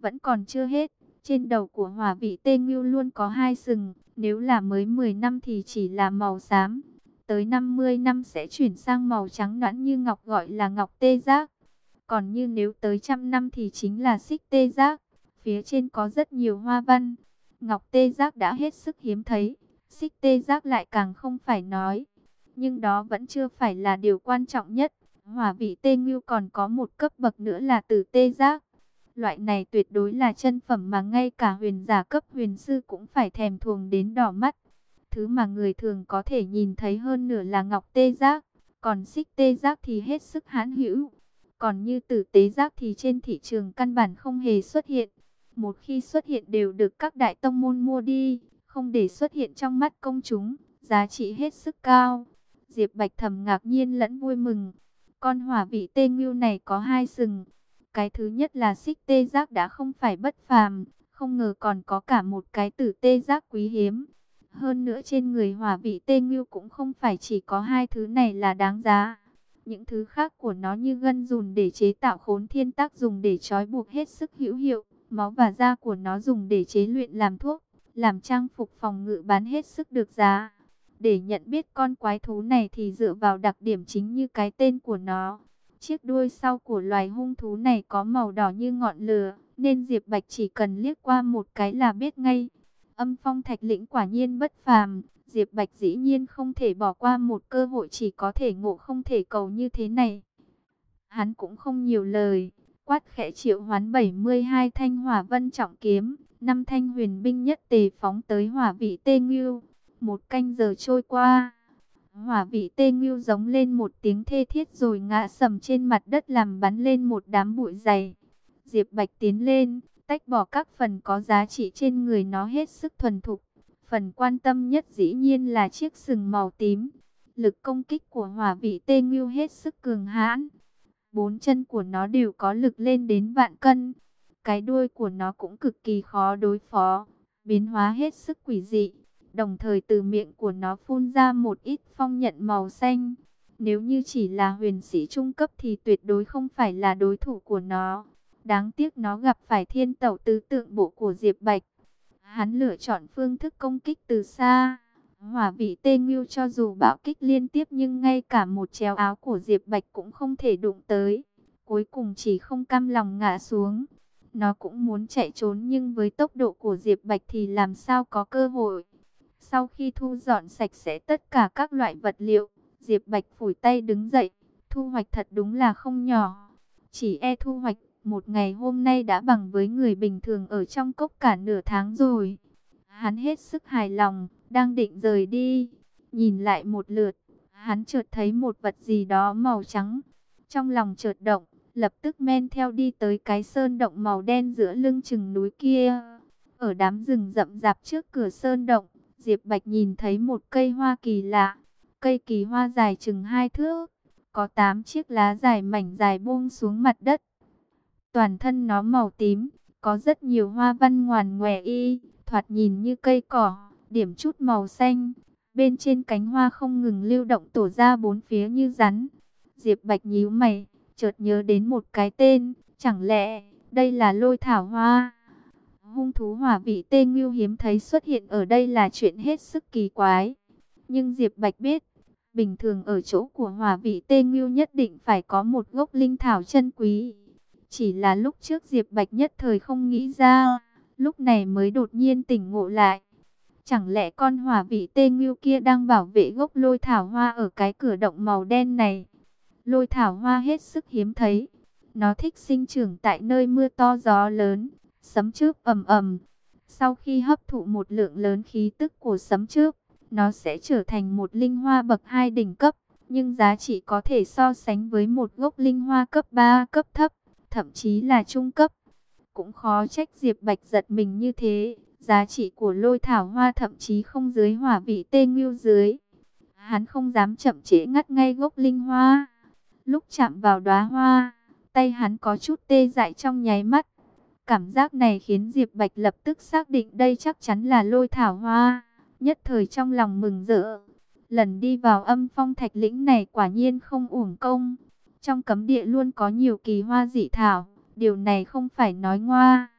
vẫn còn chưa hết. Trên đầu của hỏa vị tê ngưu luôn có hai sừng, nếu là mới 10 năm thì chỉ là màu xám. Tới 50 năm sẽ chuyển sang màu trắng nõn như ngọc, gọi là ngọc tê giác. Còn như nếu tới 100 năm thì chính là xích tê giác. Phía trên có rất nhiều hoa văn. Ngọc tê giác đã hết sức hiếm thấy, xích tê giác lại càng không phải nói. Nhưng đó vẫn chưa phải là điều quan trọng nhất. Hỏa vị tê ngưu còn có một cấp bậc nữa là tử tê giác. Loại này tuyệt đối là chân phẩm mà ngay cả huyền giả cấp huyền sư cũng phải thèm thuồng đến đỏ mắt. Thứ mà người thường có thể nhìn thấy hơn nửa là ngọc tê giác, còn xích tê giác thì hết sức hãn hữu. Còn như tử tế giác thì trên thị trường căn bản không hề xuất hiện. Một khi xuất hiện đều được các đại tông môn mua đi, không để xuất hiện trong mắt công chúng, giá trị hết sức cao. Diệp Bạch thầm ngạc nhiên lẫn vui mừng. Con hỏa vị tê ngưu này có hai sừng. Cái thứ nhất là xích tê giác đã không phải bất phàm, không ngờ còn có cả một cái tử tê giác quý hiếm. Hơn nữa trên người hỏa vị tê ngưu cũng không phải chỉ có hai thứ này là đáng giá. Những thứ khác của nó như gân dùng để chế tạo khốn thiên tác dùng để trói buộc hết sức hữu hiệu. Máu và da của nó dùng để chế luyện làm thuốc, làm trang phục phòng ngự bán hết sức được giá. Để nhận biết con quái thú này thì dựa vào đặc điểm chính như cái tên của nó. Chiếc đuôi sau của loài hung thú này có màu đỏ như ngọn lửa, nên Diệp Bạch chỉ cần liếc qua một cái là biết ngay. Âm Phong Thạch Lĩnh quả nhiên bất phàm, Diệp Bạch dĩ nhiên không thể bỏ qua một cơ hội chỉ có thể ngộ không thể cầu như thế này. Hắn cũng không nhiều lời, quát khẽ triệu hoán 72 thanh hỏa vân trọng kiếm, 5 thanh huyền binh nhất tề phóng tới hỏa vị tê ngưu. Một canh giờ trôi qua, hỏa vị tê ngưu giống lên một tiếng thê thiết rồi ngã sầm trên mặt đất làm bắn lên một đám bụi dày. Diệp Bạch tiến lên, tách bỏ các phần có giá trị trên người nó hết sức thuần thục. Phần quan tâm nhất dĩ nhiên là chiếc sừng màu tím. Lực công kích của hỏa vị tê ngưu hết sức cường hãn. 4 chân của nó đều có lực lên đến vạn cân. Cái đuôi của nó cũng cực kỳ khó đối phó, biến hóa hết sức quỷ dị. Đồng thời từ miệng của nó phun ra một ít phong nhận màu xanh. Nếu như chỉ là huyền sĩ trung cấp thì tuyệt đối không phải là đối thủ của nó. Đáng tiếc nó gặp phải thiên tẩu tứ tượng bộ của Diệp Bạch. Hắn lựa chọn phương thức công kích từ xa. Hỏa vị tê ngưu cho dù bạo kích liên tiếp nhưng ngay cả một chéo áo của Diệp Bạch cũng không thể đụng tới. Cuối cùng chỉ không cam lòng ngã xuống. Nó cũng muốn chạy trốn nhưng với tốc độ của Diệp Bạch thì làm sao có cơ hội. Sau khi thu dọn sạch sẽ tất cả các loại vật liệu, Diệp Bạch phủi tay đứng dậy. Thu hoạch thật đúng là không nhỏ. Chỉ thu hoạch một ngày hôm nay đã bằng với người bình thường ở trong cốc cả nửa tháng rồi. Hắn hết sức hài lòng, đang định rời đi. Nhìn lại một lượt, hắn chợt thấy một vật gì đó màu trắng. Trong lòng chợt động, lập tức men theo đi tới cái sơn động màu đen giữa lưng chừng núi kia. Ở đám rừng rậm rạp trước cửa sơn động, Diệp Bạch nhìn thấy một cây hoa kỳ lạ. Cây kỳ hoa dài chừng 2 thước, có 8 chiếc lá dài mảnh dài buông xuống mặt đất. Toàn thân nó màu tím, có rất nhiều hoa văn ngoằn ngoèo thoạt nhìn như cây cỏ, điểm chút màu xanh. Bên trên cánh hoa không ngừng lưu động tổ ra bốn phía như rắn. Diệp Bạch nhíu mày, chợt nhớ đến một cái tên, chẳng lẽ đây là lôi thảo hoa? Hung thú hỏa vị tê ngưu hiếm thấy xuất hiện ở đây là chuyện hết sức kỳ quái. Nhưng Diệp Bạch biết, bình thường ở chỗ của hỏa vị tê ngưu nhất định phải có một gốc linh thảo chân quý. Chỉ là lúc trước Diệp Bạch nhất thời không nghĩ ra, lúc này mới đột nhiên tỉnh ngộ lại. Chẳng lẽ con hỏa vị tê ngưu kia đang bảo vệ gốc lôi thảo hoa ở cái cửa động màu đen này? Lôi thảo hoa hết sức hiếm thấy. Nó thích sinh trưởng tại nơi mưa to gió lớn, sấm chớp ầm ầm. Sau khi hấp thụ một lượng lớn khí tức của sấm chớp, nó sẽ trở thành một linh hoa bậc 2 đỉnh cấp. Nhưng giá trị có thể so sánh với một gốc linh hoa cấp 3 cấp thấp, thậm chí là trung cấp. Cũng khó trách Diệp Bạch giật mình như thế. Giá trị của lôi thảo hoa thậm chí không dưới hỏa vị tê ngưu dưới. Hắn không dám chậm trễ ngắt ngay gốc linh hoa. Lúc chạm vào đóa hoa, tay hắn có chút tê dại trong nháy mắt. Cảm giác này khiến Diệp Bạch lập tức xác định đây chắc chắn là lôi thảo hoa. Nhất thời trong lòng mừng rỡ. Lần đi vào Âm Phong Thạch Lĩnh này quả nhiên không uổng công. Trong cấm địa luôn có nhiều kỳ hoa dị thảo. Điều này không phải nói ngoa.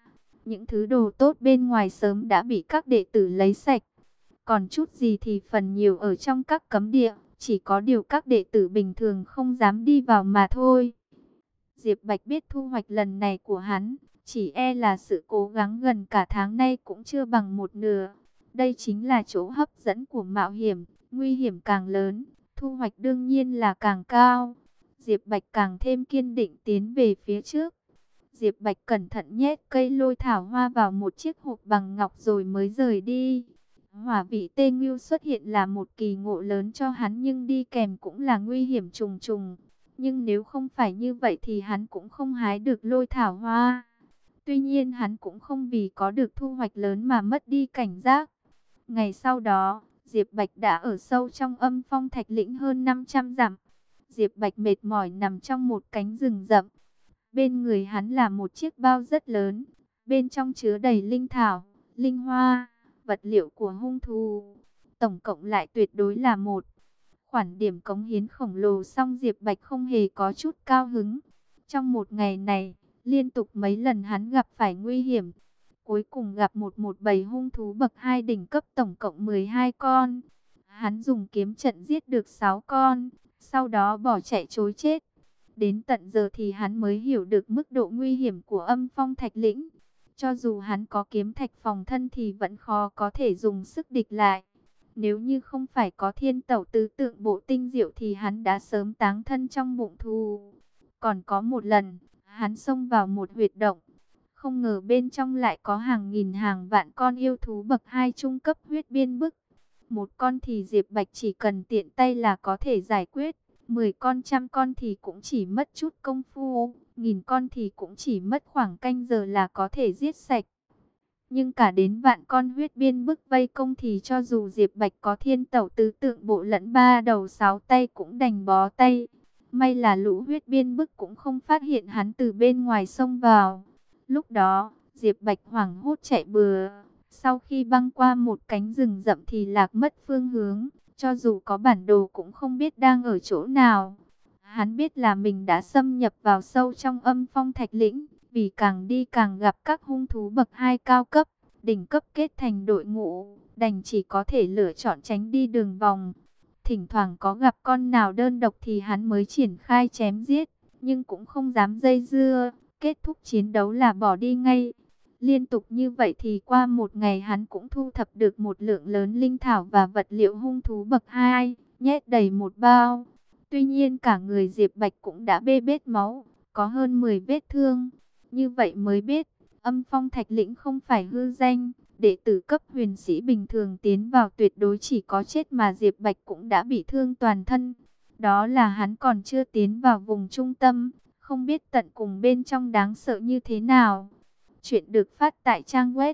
Những thứ đồ tốt bên ngoài sớm đã bị các đệ tử lấy sạch. Còn chút gì thì phần nhiều ở trong các cấm địa, chỉ có điều các đệ tử bình thường không dám đi vào mà thôi. Diệp Bạch biết thu hoạch lần này của hắn, chỉ e là sự cố gắng gần cả tháng nay cũng chưa bằng một nửa. Đây chính là chỗ hấp dẫn của mạo hiểm, nguy hiểm càng lớn, thu hoạch đương nhiên là càng cao. Diệp Bạch càng thêm kiên định tiến về phía trước. Diệp Bạch cẩn thận nhét cây lôi thảo hoa vào một chiếc hộp bằng ngọc rồi mới rời đi. Hỏa vị tê ngưu xuất hiện là một kỳ ngộ lớn cho hắn, nhưng đi kèm cũng là nguy hiểm trùng trùng. Nhưng nếu không phải như vậy thì hắn cũng không hái được lôi thảo hoa. Tuy nhiên hắn cũng không vì có được thu hoạch lớn mà mất đi cảnh giác. Ngày sau đó, Diệp Bạch đã ở sâu trong âm phong thạch lĩnh hơn 500 dặm. Diệp Bạch mệt mỏi nằm trong một cánh rừng rậm. Bên người hắn là một chiếc bao rất lớn, bên trong chứa đầy linh thảo, linh hoa, vật liệu của hung thú. Tổng cộng lại tuyệt đối là một khoản điểm cống hiến khổng lồ, song Diệp Bạch không hề có chút cao hứng. Trong một ngày này, liên tục mấy lần hắn gặp phải nguy hiểm. Cuối cùng gặp một bầy hung thú bậc 2 đỉnh cấp tổng cộng 12 con. Hắn dùng kiếm trận giết được 6 con, sau đó bỏ chạy trối chết. Đến tận giờ thì hắn mới hiểu được mức độ nguy hiểm của âm phong thạch lĩnh. Cho dù hắn có kiếm thạch phòng thân thì vẫn khó có thể dùng sức địch lại. Nếu như không phải có thiên tẩu tứ tượng bộ tinh diệu thì hắn đã sớm táng thân trong bụng thú. Còn có một lần, hắn xông vào một huyệt động. Không ngờ bên trong lại có hàng nghìn hàng vạn con yêu thú bậc 2 trung cấp huyết biên bức. Một con thì Diệp Bạch chỉ cần tiện tay là có thể giải quyết. 10 con, trăm con thì cũng chỉ mất chút công phu, nghìn con thì cũng chỉ mất khoảng canh giờ là có thể giết sạch. Nhưng cả đến vạn con huyết biên bức vây công thì cho dù Diệp Bạch có thiên tẩu tứ tượng bộ lẫn 3 đầu 6 tay cũng đành bó tay. May là lũ huyết biên bức cũng không phát hiện hắn từ bên ngoài xông vào. Lúc đó, Diệp Bạch hoảng hốt chạy bừa. Sau khi băng qua một cánh rừng rậm thì lạc mất phương hướng. Cho dù có bản đồ cũng không biết đang ở chỗ nào. Hắn biết là mình đã xâm nhập vào sâu trong âm phong thạch lĩnh. Vì càng đi càng gặp các hung thú bậc 2 cao cấp, đỉnh cấp kết thành đội ngũ, đành chỉ có thể lựa chọn tránh đi đường vòng. Thỉnh thoảng có gặp con nào đơn độc thì hắn mới triển khai chém giết, nhưng cũng không dám dây dưa, kết thúc chiến đấu là bỏ đi ngay. Liên tục như vậy thì qua một ngày hắn cũng thu thập được một lượng lớn linh thảo và vật liệu hung thú bậc 2, nhét đầy một bao. Tuy nhiên cả người Diệp Bạch cũng đã bê bết máu, có hơn 10 vết thương. Như vậy mới biết, âm phong thạch lĩnh không phải hư danh, đệ tử cấp huyền sĩ bình thường tiến vào tuyệt đối chỉ có chết, mà Diệp Bạch cũng đã bị thương toàn thân. Đó là hắn còn chưa tiến vào vùng trung tâm, không biết tận cùng bên trong đáng sợ như thế nào. Chuyện được phát tại trang web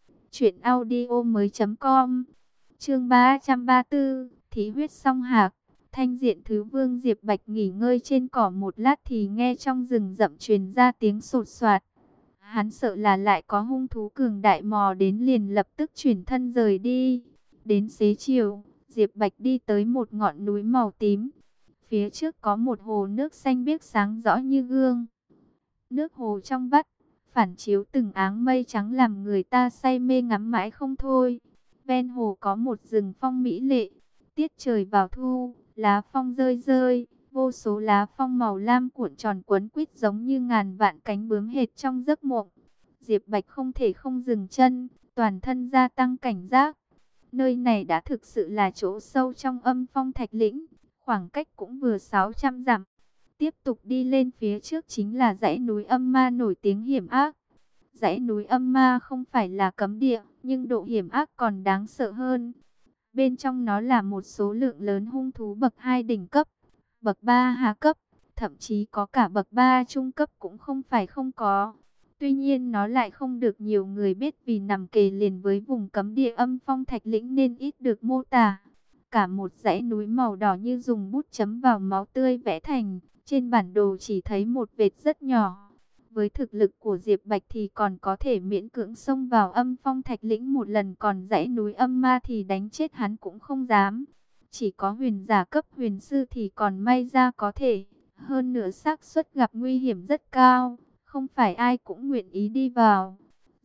truyệnaudiomoi.com. Chương 334, Thí huyết song hạc. Thanh diện thứ vương. Diệp Bạch nghỉ ngơi trên cỏ một lát thì nghe trong rừng rậm truyền ra tiếng sột soạt. Hắn sợ là lại có hung thú cường đại mò đến, liền lập tức chuyển thân rời đi. Đến xế chiều, Diệp Bạch đi tới một ngọn núi màu tím. Phía trước có một hồ nước xanh biếc sáng rõ như gương. Nước hồ trong vắt, phản chiếu từng áng mây trắng làm người ta say mê ngắm mãi không thôi. Ven hồ có một rừng phong mỹ lệ. Tiết trời vào thu, lá phong rơi rơi, vô số lá phong màu lam cuộn tròn quấn quýt giống như ngàn vạn cánh bướm hệt trong giấc mộng. Diệp Bạch không thể không dừng chân, toàn thân gia tăng cảnh giác. Nơi này đã thực sự là chỗ sâu trong âm phong thạch lĩnh, khoảng cách cũng vừa 600 dặm. Tiếp tục đi lên phía trước chính là dãy núi âm ma nổi tiếng hiểm ác. Dãy núi âm ma không phải là cấm địa, nhưng độ hiểm ác còn đáng sợ hơn. Bên trong nó là một số lượng lớn hung thú bậc 2 đỉnh cấp, bậc 3 hạ cấp, thậm chí có cả bậc 3 trung cấp cũng không phải không có. Tuy nhiên nó lại không được nhiều người biết vì nằm kề liền với vùng cấm địa âm phong thạch lĩnh nên ít được mô tả. Cả một dãy núi màu đỏ như dùng bút chấm vào máu tươi vẽ thành, trên bản đồ chỉ thấy một vệt rất nhỏ. Với thực lực của Diệp Bạch thì còn có thể miễn cưỡng xông vào âm phong thạch lĩnh một lần, còn dãy núi âm ma thì đánh chết hắn cũng không dám. Chỉ có huyền giả cấp huyền sư thì còn may ra có thể, hơn nữa xác suất gặp nguy hiểm rất cao, không phải ai cũng nguyện ý đi vào.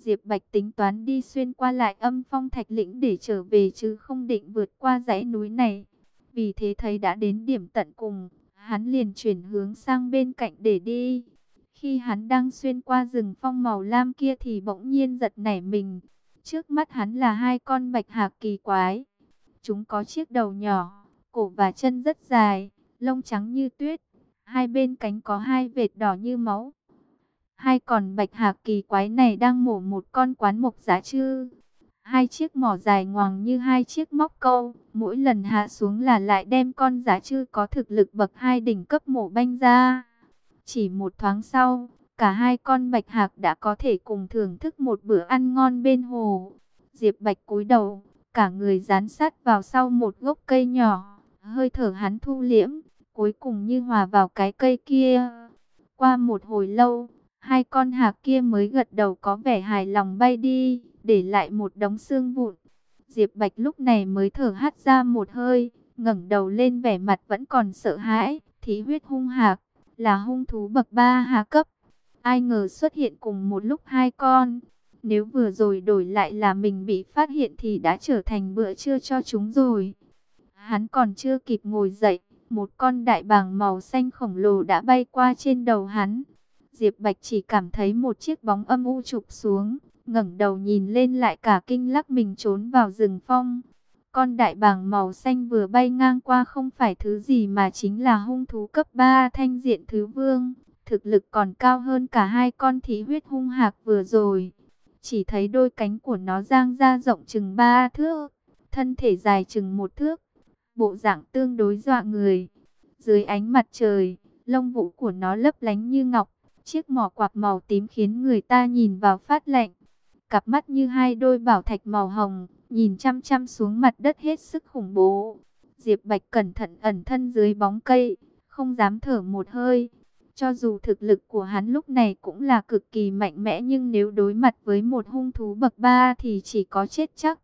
Diệp Bạch tính toán đi xuyên qua lại Âm Phong Thạch Lĩnh để trở về chứ không định vượt qua dãy núi này. Vì thế thấy đã đến điểm tận cùng, hắn liền chuyển hướng sang bên cạnh để đi. Khi hắn đang xuyên qua rừng phong màu lam kia thì bỗng nhiên giật nảy mình. Trước mắt hắn là hai con bạch hạc kỳ quái. Chúng có chiếc đầu nhỏ, cổ và chân rất dài, lông trắng như tuyết. Hai bên cánh có hai vệt đỏ như máu. Hai con bạch hạc kỳ quái này đang mổ một con quán mộc dã chư. Hai chiếc mỏ dài ngoằng như hai chiếc móc câu, mỗi lần hạ xuống là lại đem con dã chư có thực lực bậc 2 đỉnh cấp mổ banh ra. Chỉ một thoáng sau, cả hai con bạch hạc đã có thể cùng thưởng thức một bữa ăn ngon bên hồ. Diệp Bạch cúi đầu, cả người dán sát vào sau một gốc cây nhỏ, hơi thở hắn thu liễm, cuối cùng như hòa vào cái cây kia. Qua một hồi lâu, hai con hạc kia mới gật đầu có vẻ hài lòng bay đi, để lại một đống xương vụn. Diệp Bạch lúc này mới thở hắt ra một hơi, ngẩng đầu lên vẻ mặt vẫn còn sợ hãi. Thí huyết hung hạc là hung thú bậc 3 hạ cấp. Ai ngờ xuất hiện cùng một lúc hai con. Nếu vừa rồi đổi lại là mình bị phát hiện thì đã trở thành bữa trưa cho chúng rồi. Hắn còn chưa kịp ngồi dậy, một con đại bàng màu xanh khổng lồ đã bay qua trên đầu hắn. Diệp Bạch chỉ cảm thấy một chiếc bóng âm u chụp xuống, ngẩng đầu nhìn lên lại cả kinh lắc mình trốn vào rừng phong. Con đại bàng màu xanh vừa bay ngang qua không phải thứ gì mà chính là hung thú cấp 3 Thanh Diện Thứ Vương. Thực lực còn cao hơn cả hai con thí huyết hung hạc vừa rồi. Chỉ thấy đôi cánh của nó dang ra rộng chừng 3 thước, thân thể dài chừng 1 thước, bộ dạng tương đối dọa người. Dưới ánh mặt trời, lông vũ của nó lấp lánh như ngọc, chiếc mỏ quạc màu tím khiến người ta nhìn vào phát lạnh. Cặp mắt như hai đôi bảo thạch màu hồng, nhìn chăm chăm xuống mặt đất hết sức khủng bố. Diệp Bạch cẩn thận ẩn thân dưới bóng cây, không dám thở một hơi. Cho dù thực lực của hắn lúc này cũng là cực kỳ mạnh mẽ, nhưng nếu đối mặt với một hung thú bậc 3 thì chỉ có chết chắc.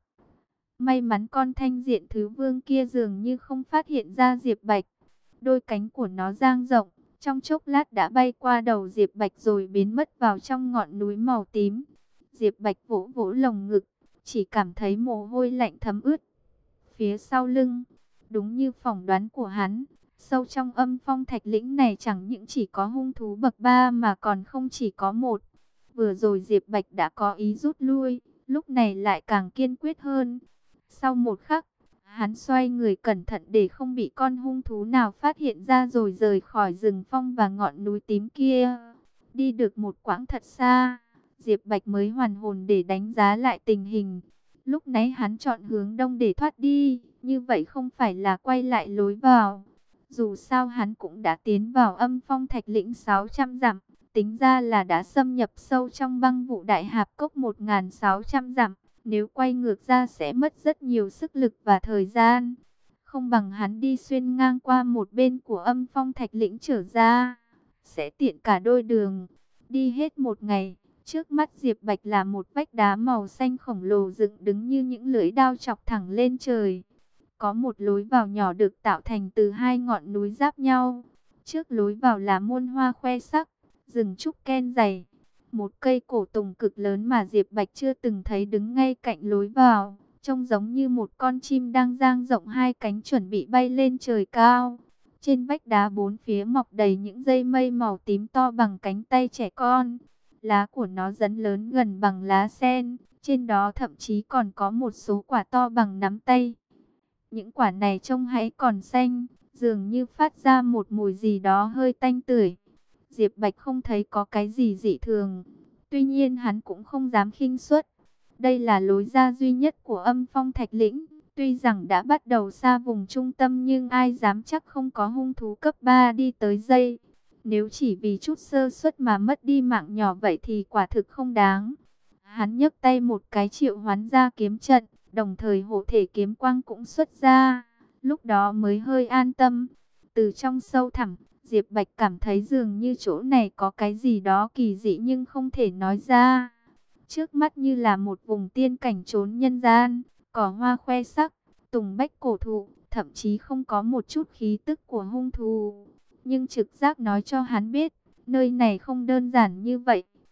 May mắn con Thanh Diện Thứ Vương kia dường như không phát hiện ra Diệp Bạch. Đôi cánh của nó dang rộng, trong chốc lát đã bay qua đầu Diệp Bạch rồi biến mất vào trong ngọn núi màu tím. Diệp Bạch vỗ vỗ lồng ngực, chỉ cảm thấy mồ hôi lạnh thấm ướt phía sau lưng. Đúng như phỏng đoán của hắn, sâu trong Âm Phong Thạch Lĩnh này chẳng những chỉ có hung thú bậc 3 mà còn không chỉ có một. Vừa rồi Diệp Bạch đã có ý rút lui, lúc này lại càng kiên quyết hơn. Sau một khắc, hắn xoay người cẩn thận để không bị con hung thú nào phát hiện ra rồi rời khỏi rừng phong và ngọn núi tím kia. Đi được một quãng thật xa, Diệp Bạch mới hoàn hồn để đánh giá lại tình hình. Lúc nãy hắn chọn hướng đông để thoát đi, như vậy không phải là quay lại lối vào. Dù sao hắn cũng đã tiến vào Âm Phong Thạch Lĩnh 600 dặm, tính ra là đã xâm nhập sâu trong băng vụ đại hạp cốc 1.600 dặm. Nếu quay ngược ra sẽ mất rất nhiều sức lực và thời gian. Không bằng hắn đi xuyên ngang qua một bên của Âm Phong Thạch Lĩnh trở ra, sẽ tiện cả đôi đường. Đi hết một ngày, trước mắt Diệp Bạch là một vách đá màu xanh khổng lồ dựng đứng như những lưỡi đao chọc thẳng lên trời. Có một lối vào nhỏ được tạo thành từ hai ngọn núi giáp nhau. Trước lối vào là muôn hoa khoe sắc, rừng trúc ken dày. Một cây cổ tùng cực lớn mà Diệp Bạch chưa từng thấy đứng ngay cạnh lối vào, trông giống như một con chim đang dang rộng hai cánh chuẩn bị bay lên trời cao. Trên vách đá bốn phía mọc đầy những dây mây màu tím to bằng cánh tay trẻ con. Lá của nó dấn lớn gần bằng lá sen, trên đó thậm chí còn có một số quả to bằng nắm tay. Những quả này trông hãy còn xanh, dường như phát ra một mùi gì đó hơi tanh tưởi. Diệp Bạch không thấy có cái gì dị thường. Tuy nhiên hắn cũng không dám khinh suất. Đây là lối ra duy nhất của Âm Phong Thạch Lĩnh. Tuy rằng đã bắt đầu xa vùng trung tâm nhưng ai dám chắc không có hung thú cấp 3 đi tới đây. Nếu chỉ vì chút sơ suất mà mất đi mạng nhỏ vậy thì quả thực không đáng. Hắn nhấc tay một cái triệu hoán ra kiếm trận, đồng thời hộ thể kiếm quang cũng xuất ra. Lúc đó mới hơi an tâm. Từ trong sâu thẳm, Diệp Bạch cảm thấy dường như chỗ này có cái gì đó kỳ dị nhưng không thể nói ra. Trước mắt như là một vùng tiên cảnh trốn nhân gian, cỏ hoa khoe sắc, tùng bách cổ thụ, thậm chí không có một chút khí tức của hung thú. Nhưng trực giác nói cho hắn biết, nơi này không đơn giản như vậy.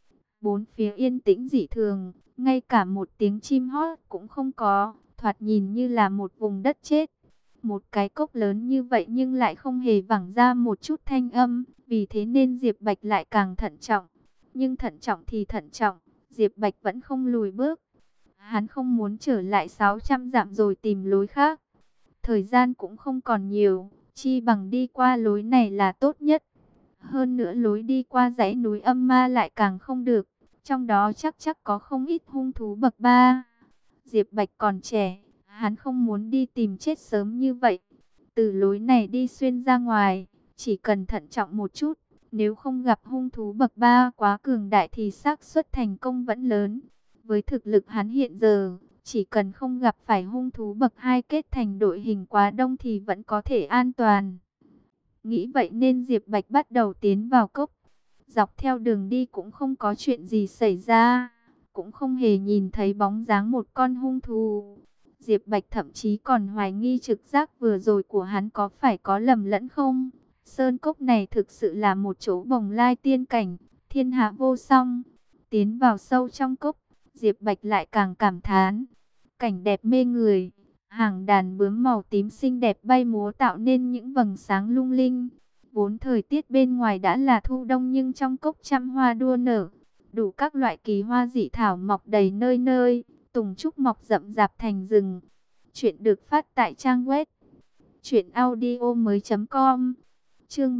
Bốn phía yên tĩnh dị thường, ngay cả một tiếng chim hót cũng không có, thoạt nhìn như là một vùng đất chết. Một cái cốc lớn như vậy nhưng lại không hề vẳng ra một chút thanh âm, vì thế nên Diệp Bạch lại càng thận trọng. Nhưng thận trọng thì thận trọng, Diệp Bạch vẫn không lùi bước. Hắn không muốn trở lại 600 dặm rồi tìm lối khác. Thời gian cũng không còn nhiều, chi bằng đi qua lối này là tốt nhất. Hơn nữa lối đi qua dãy núi âm ma lại càng không được, trong đó chắc có không ít hung thú bậc 3. Diệp Bạch còn trẻ, hắn không muốn đi tìm chết sớm như vậy. Từ lối này đi xuyên ra ngoài, chỉ cần thận trọng một chút, nếu không gặp hung thú bậc 3 quá cường đại thì xác suất thành công vẫn lớn. Với thực lực hắn hiện giờ, chỉ cần không gặp phải hung thú bậc 2 kết thành đội hình quá đông thì vẫn có thể an toàn. Nghĩ vậy nên Diệp Bạch bắt đầu tiến vào cốc. Dọc theo đường đi cũng không có chuyện gì xảy ra, cũng không hề nhìn thấy bóng dáng một con hung thú. Diệp Bạch thậm chí còn hoài nghi trực giác vừa rồi của hắn có phải có lầm lẫn không. Sơn cốc này thực sự là một chỗ bồng lai tiên cảnh, thiên hạ vô song. Tiến vào sâu trong cốc, Diệp Bạch lại càng cảm thán. Cảnh đẹp mê người, hàng đàn bướm màu tím xinh đẹp bay múa tạo nên những vầng sáng lung linh. Vốn thời tiết bên ngoài đã là thu đông nhưng trong cốc trăm hoa đua nở, đủ các loại kỳ hoa dị thảo mọc đầy nơi nơi, tùng trúc mọc rậm rạp thành rừng. Chuyện được phát tại trang web truyệnaudiomoi.com. Chương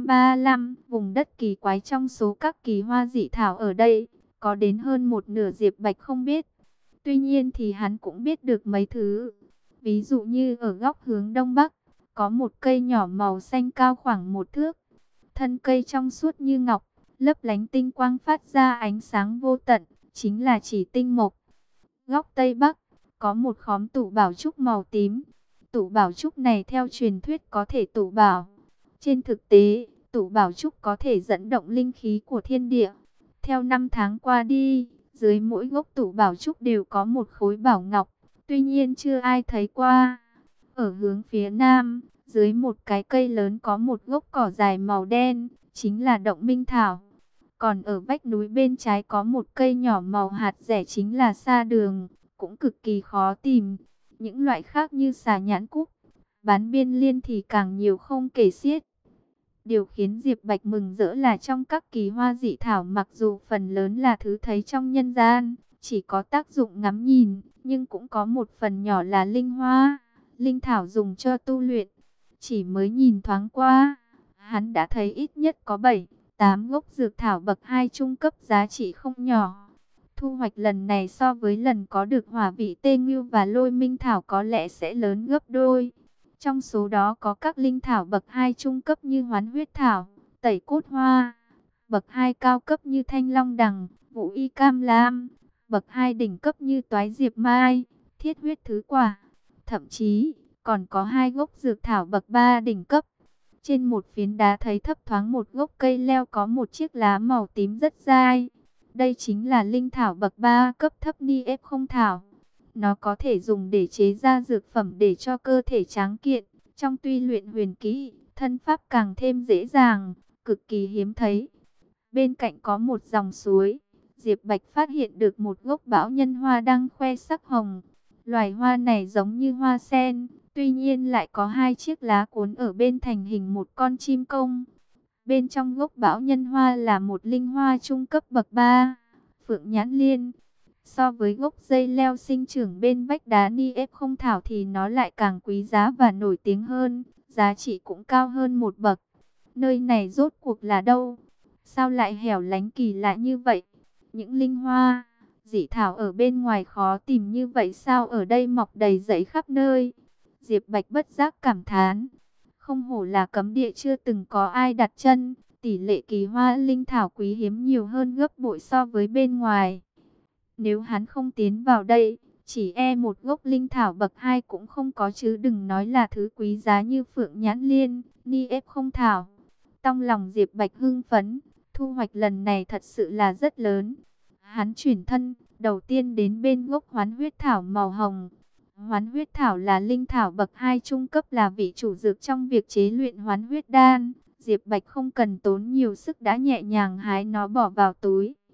335, vùng đất kỳ quái. Trong số các kỳ hoa dị thảo ở đây, có đến hơn một nửa Diệp Bạch không biết. Tuy nhiên thì hắn cũng biết được mấy thứ. Ví dụ như ở góc hướng đông bắc, có một cây nhỏ màu xanh cao khoảng 1 thước. Thân cây trong suốt như ngọc, lấp lánh tinh quang phát ra ánh sáng vô tận, chính là chỉ tinh mộc. Góc tây bắc, có một khóm tụ bảo trúc màu tím. Tụ bảo trúc này theo truyền thuyết có thể tụ bảo. Trên thực tế, tụ bảo trúc có thể dẫn động linh khí của thiên địa. Theo năm tháng qua đi, dưới mỗi gốc tụ bảo trúc đều có một khối bảo ngọc, tuy nhiên chưa ai thấy qua. Ở hướng phía nam, dưới một cái cây lớn có một gốc cỏ dài màu đen, chính là động minh thảo. Còn ở vách núi bên trái có một cây nhỏ màu hạt rẻ, chính là sa đường, cũng cực kỳ khó tìm. Những loại khác như xà nhãn cúc, bán biên liên thì càng nhiều không kể xiết. Điều khiến Diệp Bạch mừng rỡ là trong các kỳ hoa dị thảo, mặc dù phần lớn là thứ thấy trong nhân gian, chỉ có tác dụng ngắm nhìn, nhưng cũng có một phần nhỏ là linh hoa, linh thảo dùng cho tu luyện. Chỉ mới nhìn thoáng qua, hắn đã thấy ít nhất có 7-8 gốc dược thảo bậc 2 trung cấp giá trị không nhỏ. Thu hoạch lần này so với lần có được hỏa vị tê ngưu và lôi minh thảo có lẽ sẽ lớn gấp đôi. Trong số đó có các linh thảo bậc 2 trung cấp như hoán huyết thảo, tẩy cốt hoa, bậc 2 cao cấp như thanh long đằng, vũ y cam lam, bậc 2 đỉnh cấp như toái diệp mai, thiết huyết thứ quả. Thậm chí, còn có 2 gốc dược thảo bậc 3 đỉnh cấp. Trên một phiến đá thấy thấp thoáng một gốc cây leo có một chiếc lá màu tím rất dai. Đây chính là linh thảo bậc 3 cấp thấp Ni ép không thảo. Nó có thể dùng để chế ra dược phẩm để cho cơ thể tráng kiện. Trong tuy luyện huyền kỹ, thân pháp càng thêm dễ dàng, cực kỳ hiếm thấy. Bên cạnh có một dòng suối. Diệp Bạch phát hiện được một gốc bão nhân hoa đang khoe sắc hồng. Loài hoa này giống như hoa sen, tuy nhiên lại có 2 chiếc lá cuốn ở bên thành hình một con chim công. Bên trong gốc bão nhân hoa là một linh hoa trung cấp bậc 3, phượng nhãn liên. So với gốc dây leo sinh trưởng bên vách đá Ni ép không thảo thì nó lại càng quý giá và nổi tiếng hơn, giá trị cũng cao hơn một bậc. Nơi này rốt cuộc là đâu? Sao lại hẻo lánh kỳ lạ như vậy? Những linh hoa, dị thảo ở bên ngoài khó tìm như vậy, sao ở đây mọc đầy rẫy khắp nơi? Diệp Bạch bất giác cảm thán. Không hổ là cấm địa chưa từng có ai đặt chân, tỷ lệ kỳ hoa linh thảo quý hiếm nhiều hơn gấp bội so với bên ngoài. Nếu hắn không tiến vào đây, chỉ e một gốc linh thảo bậc 2 cũng không có, chứ đừng nói là thứ quý giá như phượng nhãn liên, Ni ép không thảo. Trong lòng Diệp Bạch hưng phấn, thu hoạch lần này thật sự là rất lớn. Hắn chuyển thân, đầu tiên đến bên gốc hoán huyết thảo màu hồng. Hoán huyết thảo là linh thảo bậc 2 trung cấp, là vị chủ dược trong việc chế luyện hoán huyết đan. Diệp Bạch không cần tốn nhiều sức đã nhẹ nhàng hái nó bỏ vào túi.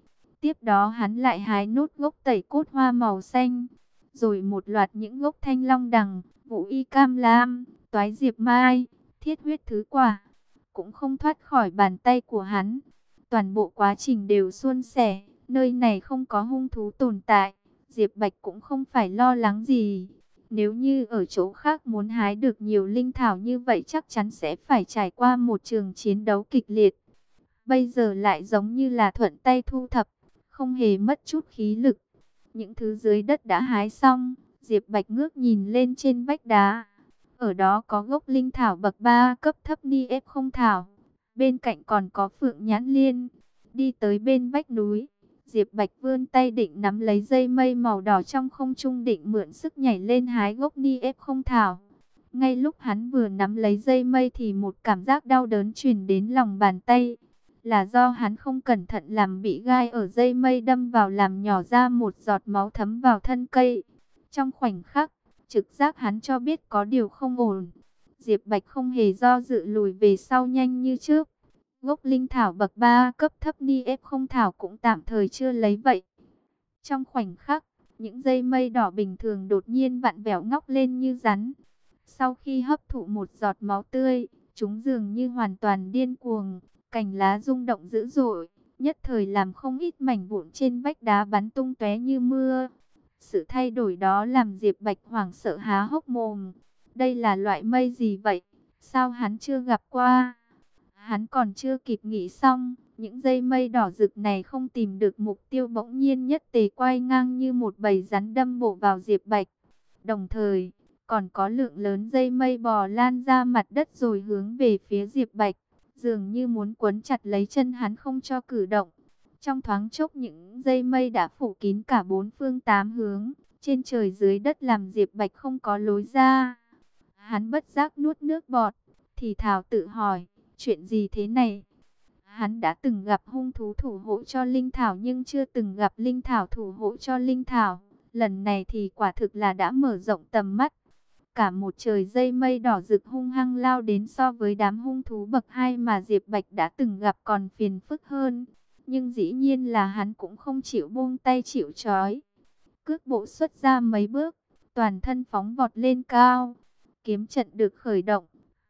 Tiếp đó hắn lại hái nốt gốc tẩy cốt hoa màu xanh, rồi một loạt những gốc thanh long đằng, vũ y cam lam, toái diệp mai, thiết huyết thứ quả, cũng không thoát khỏi bàn tay của hắn. Toàn bộ quá trình đều suôn sẻ, nơi này không có hung thú tồn tại, Diệp Bạch cũng không phải lo lắng gì. Nếu như ở chỗ khác muốn hái được nhiều linh thảo như vậy chắc chắn sẽ phải trải qua một trường chiến đấu kịch liệt. Bây giờ lại giống như là thuận tay thu thập, không hề mất chút khí lực. Những thứ dưới đất đã hái xong, Diệp Bạch ngước nhìn lên trên vách đá. Ở đó có gốc linh thảo bậc 3 cấp thấp ni ép không thảo. Bên cạnh còn có phượng nhãn liên. Đi tới bên vách núi, Diệp Bạch vươn tay định nắm lấy dây mây màu đỏ trong không trung, định mượn sức nhảy lên hái gốc ni ép không thảo. Ngay lúc hắn vừa nắm lấy dây mây thì một cảm giác đau đớn truyền đến lòng bàn tay. Là do hắn không cẩn thận làm bị gai ở dây mây đâm vào, làm nhỏ ra một giọt máu thấm vào thân cây. Trong khoảnh khắc, trực giác hắn cho biết có điều không ổn. Diệp Bạch không hề do dự lùi về sau nhanh như trước. Gốc linh thảo bậc 3 cấp thấp ni ép không thảo cũng tạm thời chưa lấy vậy. Trong khoảnh khắc, những dây mây đỏ bình thường đột nhiên vặn vẹo ngóc lên như rắn. Sau khi hấp thụ một giọt máu tươi, chúng dường như hoàn toàn điên cuồng, cành lá rung động dữ dội, nhất thời làm không ít mảnh vụn trên vách đá bắn tung tóe như mưa. Sự thay đổi đó làm Diệp Bạch hoảng sợ há hốc mồm. Đây là loại mây gì vậy? Sao hắn chưa gặp qua? Hắn còn chưa kịp nghĩ xong, những dây mây đỏ rực này không tìm được mục tiêu, bỗng nhiên nhất tề quay ngang như một bầy rắn đâm bổ vào Diệp Bạch. Đồng thời, còn có lượng lớn dây mây bò lan ra mặt đất rồi hướng về phía Diệp Bạch, dường như muốn quấn chặt lấy chân hắn không cho cử động. Trong thoáng chốc những dây mây đã phủ kín cả bốn phương tám hướng, trên trời dưới đất làm Diệp Bạch không có lối ra. Hắn bất giác nuốt nước bọt, thì thào tự hỏi, chuyện gì thế này? Hắn đã từng gặp hung thú thủ hộ cho linh thảo nhưng chưa từng gặp linh thảo thủ hộ cho linh thảo. Lần này thì quả thực là đã mở rộng tầm mắt. Cả một trời dây mây đỏ rực hung hăng lao đến, so với đám hung thú bậc 2 mà Diệp Bạch đã từng gặp còn phiền phức hơn. Nhưng dĩ nhiên là hắn cũng không chịu buông tay chịu trói. Cước bộ xuất ra mấy bước, toàn thân phóng vọt lên cao. Kiếm trận được khởi động.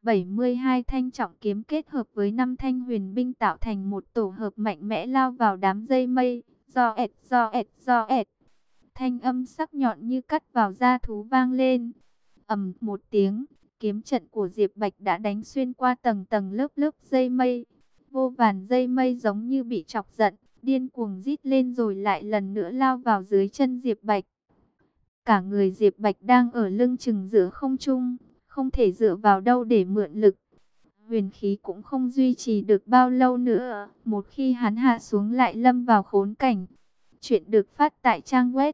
72 thanh trọng kiếm kết hợp với 5 thanh huyền binh tạo thành một tổ hợp mạnh mẽ lao vào đám dây mây. Do ẹt. Thanh âm sắc nhọn như cắt vào da thú vang lên. Ầm một tiếng, kiếm trận của Diệp Bạch đã đánh xuyên qua tầng tầng lớp lớp dây mây. Vô vàn dây mây giống như bị chọc giận, điên cuồng rít lên rồi lại lần nữa lao vào dưới chân Diệp Bạch. Cả người Diệp Bạch đang ở lưng chừng giữa không trung, không thể dựa vào đâu để mượn lực. Huyền khí cũng không duy trì được bao lâu nữa, một khi hắn hạ xuống lại lâm vào khốn cảnh. Chuyện được phát tại trang web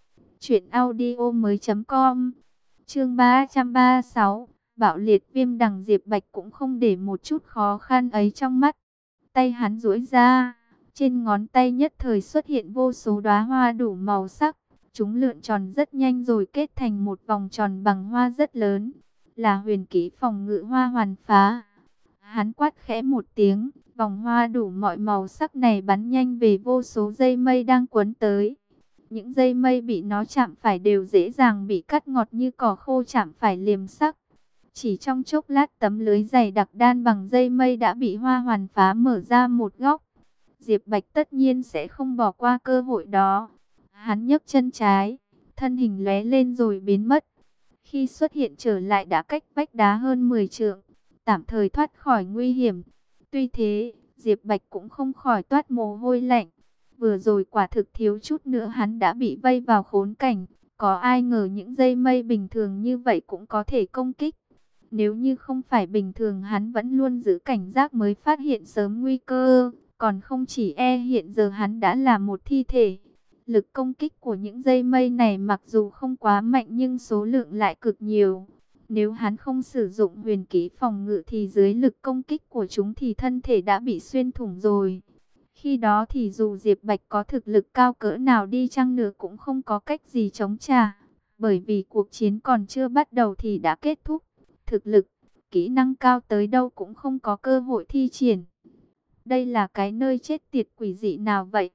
truyệnaudiomoi.com. Chương 336, bạo liệt viêm đằng. Diệp Bạch cũng không để một chút khó khăn ấy trong mắt. Tay hắn duỗi ra, trên ngón tay nhất thời xuất hiện vô số đóa hoa đủ màu sắc. Chúng lượn tròn rất nhanh rồi kết thành một vòng tròn bằng hoa rất lớn, là huyền kỹ phòng ngự hoa hoàn phá. Hắn quát khẽ một tiếng, vòng hoa đủ mọi màu sắc này bắn nhanh về vô số dây mây đang quấn tới. Những dây mây bị nó chạm phải đều dễ dàng bị cắt ngọt như cỏ khô chạm phải liềm sắc. Chỉ trong chốc lát tấm lưới dày đặc đan bằng dây mây đã bị hoa hoàn phá mở ra một góc. Diệp Bạch tất nhiên sẽ không bỏ qua cơ hội đó. Hắn nhấc chân trái, thân hình lóe lên rồi biến mất. Khi xuất hiện trở lại đã cách vách đá hơn 10 trượng, tạm thời thoát khỏi nguy hiểm. Tuy thế, Diệp Bạch cũng không khỏi toát mồ hôi lạnh. Vừa rồi quả thực thiếu chút nữa hắn đã bị vây vào khốn cảnh. Có ai ngờ những dây mây bình thường như vậy cũng có thể công kích. Nếu như không phải bình thường hắn vẫn luôn giữ cảnh giác mới phát hiện sớm nguy cơ. Còn không chỉ hiện giờ hắn đã là một thi thể. Lực công kích của những dây mây này mặc dù không quá mạnh nhưng số lượng lại cực nhiều. Nếu hắn không sử dụng huyền kỹ phòng ngự thì dưới lực công kích của chúng thì thân thể đã bị xuyên thủng rồi. Khi đó thì dù Diệp Bạch có thực lực cao cỡ nào đi chăng nữa cũng không có cách gì chống trả. Bởi vì cuộc chiến còn chưa bắt đầu thì đã kết thúc. Thực lực, kỹ năng cao tới đâu cũng không có cơ hội thi triển. Đây là cái nơi chết tiệt quỷ dị nào vậy?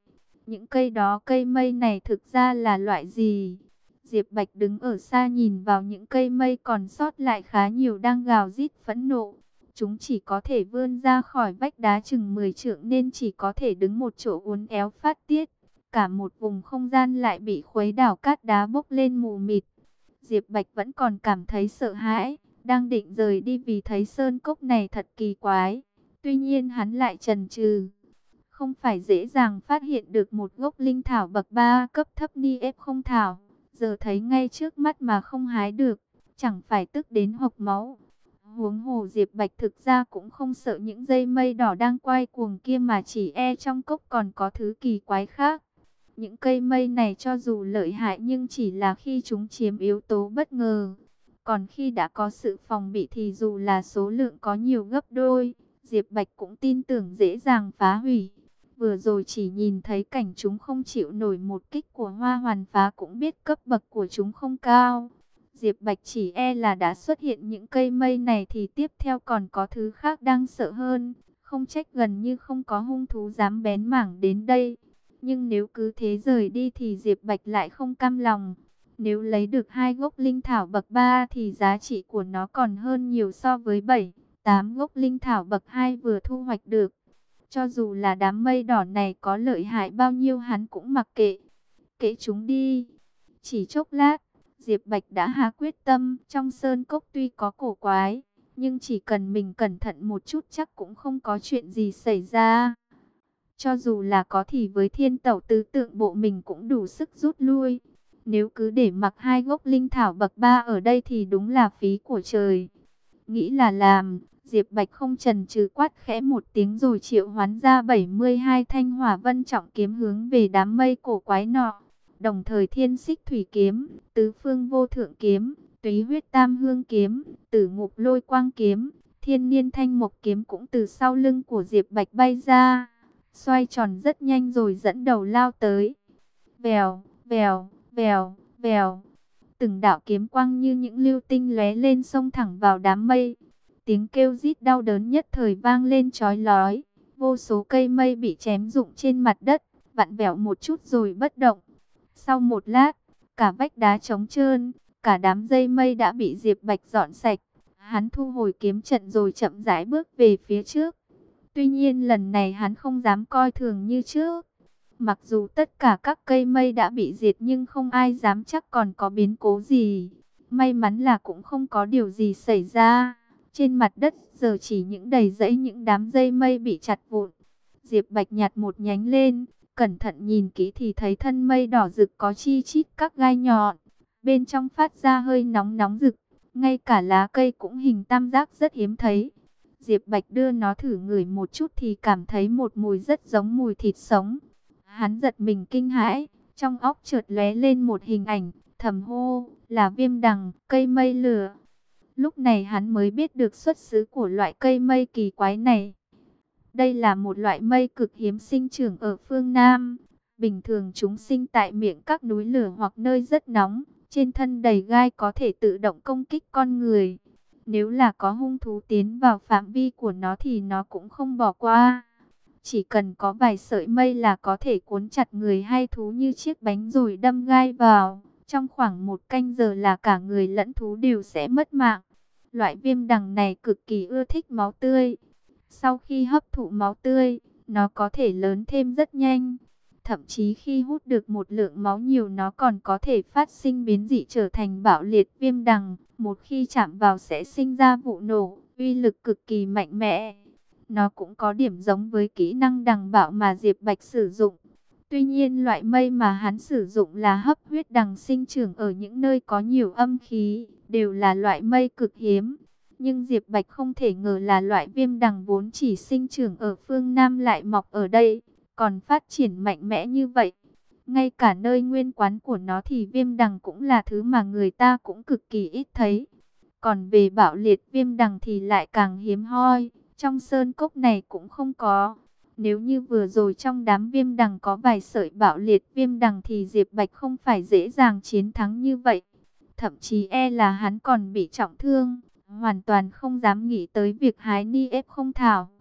Những cây đó, cây mây này thực ra là loại gì? Diệp Bạch đứng ở xa nhìn vào những cây mây còn sót lại khá nhiều đang gào rít phẫn nộ. Chúng chỉ có thể vươn ra khỏi vách đá chừng 10 trượng nên chỉ có thể đứng một chỗ uốn éo phát tiết. Cả một vùng không gian lại bị khuấy đảo, cát đá bốc lên mù mịt. Diệp Bạch vẫn còn cảm thấy sợ hãi, đang định rời đi vì thấy sơn cốc này thật kỳ quái. Tuy nhiên hắn lại chần chừ. Không phải dễ dàng phát hiện được một gốc linh thảo bậc 3 cấp thấp ni ép không thảo. Giờ thấy ngay trước mắt mà không hái được, chẳng phải tức đến hộc máu. Huống hồ Diệp Bạch thực ra cũng không sợ những dây mây đỏ đang quay cuồng kia, mà chỉ trong cốc còn có thứ kỳ quái khác. Những cây mây này cho dù lợi hại nhưng chỉ là khi chúng chiếm yếu tố bất ngờ. Còn khi đã có sự phòng bị thì dù là số lượng có nhiều gấp đôi, Diệp Bạch cũng tin tưởng dễ dàng phá hủy. Vừa rồi chỉ nhìn thấy cảnh chúng không chịu nổi một kích của Hoa Hoàn Phá cũng biết cấp bậc của chúng không cao. Diệp Bạch chỉ là đã xuất hiện những cây mây này thì tiếp theo còn có thứ khác đang sợ hơn. Không trách gần như không có hung thú dám bén mảng đến đây. Nhưng nếu cứ thế rời đi thì Diệp Bạch lại không cam lòng. Nếu lấy được 2 gốc linh thảo bậc 3 thì giá trị của nó còn hơn nhiều so với 7, 8 gốc linh thảo bậc 2 vừa thu hoạch được. Cho dù là đám mây đỏ này có lợi hại bao nhiêu hắn cũng mặc kệ. Kệ chúng đi. Chỉ chốc lát, Diệp Bạch đã hạ quyết tâm. Trong sơn cốc tuy có cổ quái, nhưng chỉ cần mình cẩn thận một chút chắc cũng không có chuyện gì xảy ra. Cho dù là có thì với thiên tẩu tứ tượng bộ mình cũng đủ sức rút lui. Nếu cứ để mặc 2 gốc linh thảo bậc 3 ở đây thì đúng là phí của trời. Nghĩ là làm, Diệp Bạch không chần chừ quát khẽ một tiếng rồi triệu hoán ra 72 thanh hỏa vân trọng kiếm hướng về đám mây cổ quái nọ. Đồng thời thiên xích thủy kiếm, tứ phương vô thượng kiếm, túy huyết tam hương kiếm, tử ngục lôi quang kiếm, thiên niên thanh mộc kiếm cũng từ sau lưng của Diệp Bạch bay ra. Xoay tròn rất nhanh rồi dẫn đầu lao tới. Vèo, vèo, vèo, vèo. Từng đạo kiếm quang như những lưu tinh lóe lên xông thẳng vào đám mây. Tiếng kêu rít đau đớn nhất thời vang lên chói lói. Vô số cây mây bị chém rụng trên mặt đất, vặn vẹo một chút rồi bất động. Sau một lát, cả vách đá trống trơn, cả đám dây mây đã bị Diệp Bạch dọn sạch. Hắn thu hồi kiếm trận rồi chậm rãi bước về phía trước. Tuy nhiên lần này hắn không dám coi thường như trước. Mặc dù tất cả các cây mây đã bị diệt nhưng không ai dám chắc còn có biến cố gì. May mắn là cũng không có điều gì xảy ra. Trên mặt đất giờ chỉ những đầy rẫy những đám dây mây bị chặt vụn. Diệp Bạch nhặt một nhánh lên, cẩn thận nhìn kỹ thì thấy thân mây đỏ rực có chi chít các gai nhọn. Bên trong phát ra hơi nóng nóng rực, ngay cả lá cây cũng hình tam giác rất hiếm thấy. Diệp Bạch đưa nó thử ngửi một chút thì cảm thấy một mùi rất giống mùi thịt sống. Hắn giật mình kinh hãi, trong óc chợt lóe lên một hình ảnh, thầm hô, là viêm đằng, cây mây lửa. Lúc này hắn mới biết được xuất xứ của loại cây mây kỳ quái này. Đây là một loại mây cực hiếm sinh trưởng ở phương Nam. Bình thường chúng sinh tại miệng các núi lửa hoặc nơi rất nóng, trên thân đầy gai có thể tự động công kích con người. Nếu là có hung thú tiến vào phạm vi của nó thì nó cũng không bỏ qua. Chỉ cần có vài sợi mây là có thể cuốn chặt người hay thú như chiếc bánh rồi đâm gai vào. Trong khoảng 1 canh giờ là cả người lẫn thú đều sẽ mất mạng. Loại viêm đằng này cực kỳ ưa thích máu tươi. Sau khi hấp thụ máu tươi, nó có thể lớn thêm rất nhanh. Thậm chí khi hút được một lượng máu nhiều nó còn có thể phát sinh biến dị trở thành bạo liệt viêm đằng. Một khi chạm vào sẽ sinh ra vụ nổ, uy lực cực kỳ mạnh mẽ. Nó cũng có điểm giống với kỹ năng đằng bạo mà Diệp Bạch sử dụng. Tuy nhiên loại mây mà hắn sử dụng là hấp huyết đằng sinh trưởng ở những nơi có nhiều âm khí, đều là loại mây cực hiếm. Nhưng Diệp Bạch không thể ngờ là loại viêm đằng vốn chỉ sinh trưởng ở phương Nam lại mọc ở đây, còn phát triển mạnh mẽ như vậy. Ngay cả nơi nguyên quán của nó thì viêm đằng cũng là thứ mà người ta cũng cực kỳ ít thấy. Còn về bạo liệt viêm đằng thì lại càng hiếm hoi, trong sơn cốc này cũng không có. Nếu như vừa rồi trong đám viêm đằng có vài sợi bạo liệt viêm đằng thì Diệp Bạch không phải dễ dàng chiến thắng như vậy. Thậm chí là hắn còn bị trọng thương, hoàn toàn không dám nghĩ tới việc hái ni ép không thảo.